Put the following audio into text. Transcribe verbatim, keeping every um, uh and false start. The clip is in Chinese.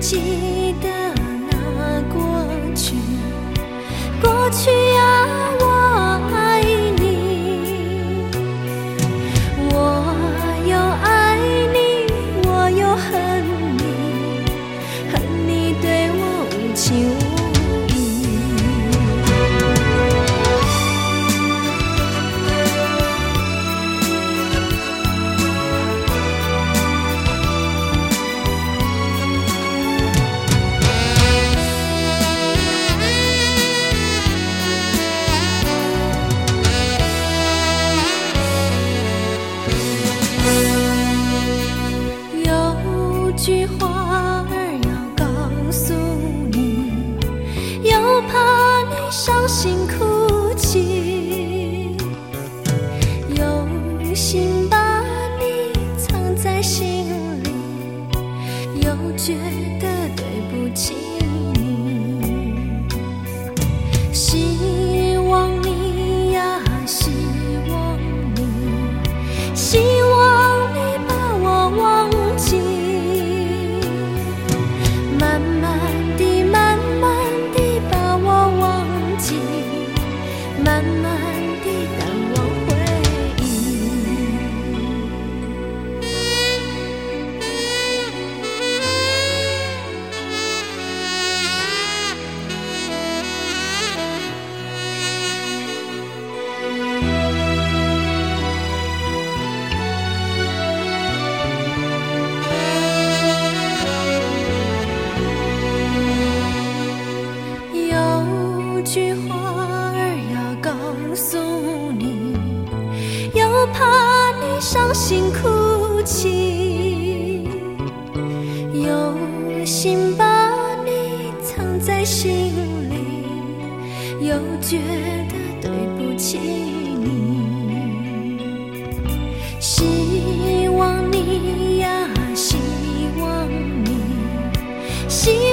记得那过去，过去啊，我爱你，我有爱你，我有恨你，恨你对我无情无句话儿要告诉你，又怕你伤心哭泣，有心把你藏在心里，又觉得对不起你。希望你呀，希望你，希望你把我忘记，慢慢地慢慢地把我忘记，慢慢地淡忘回忆。有句话儿要告诉你，又怕你伤心哭泣，有心把你藏在心里，又觉得对不起你。希望你呀，希望你，希